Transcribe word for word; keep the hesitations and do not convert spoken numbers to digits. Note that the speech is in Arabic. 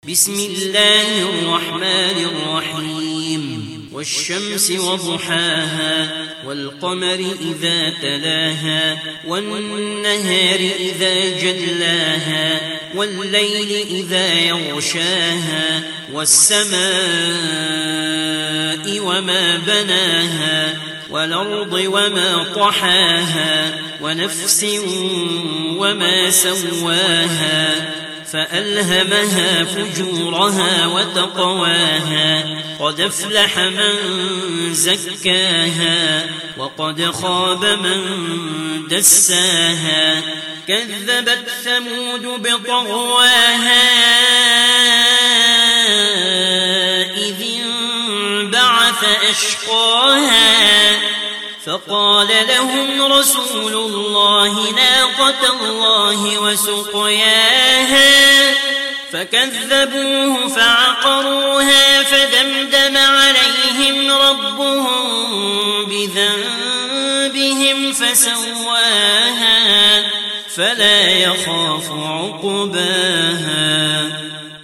بسم الله الرحمن الرحيم والشمس وضحاها والقمر إذا تلاها والنهار إذا جلاها والليل إذا يغشاها والسماء وما بناها والأرض وما طحاها ونفس وما سواها فألهمها فجورها وتقواها قد أفلح من زكاها وقد خاب من دساها كذبت ثمود بطغواها إذ انبعث أشقاها فقال لهم رسول الله ناقة الله وسقياها فكذبوه فعقروها فدمدم عليهم ربهم بذنبهم فسواها فلا يخاف عقباها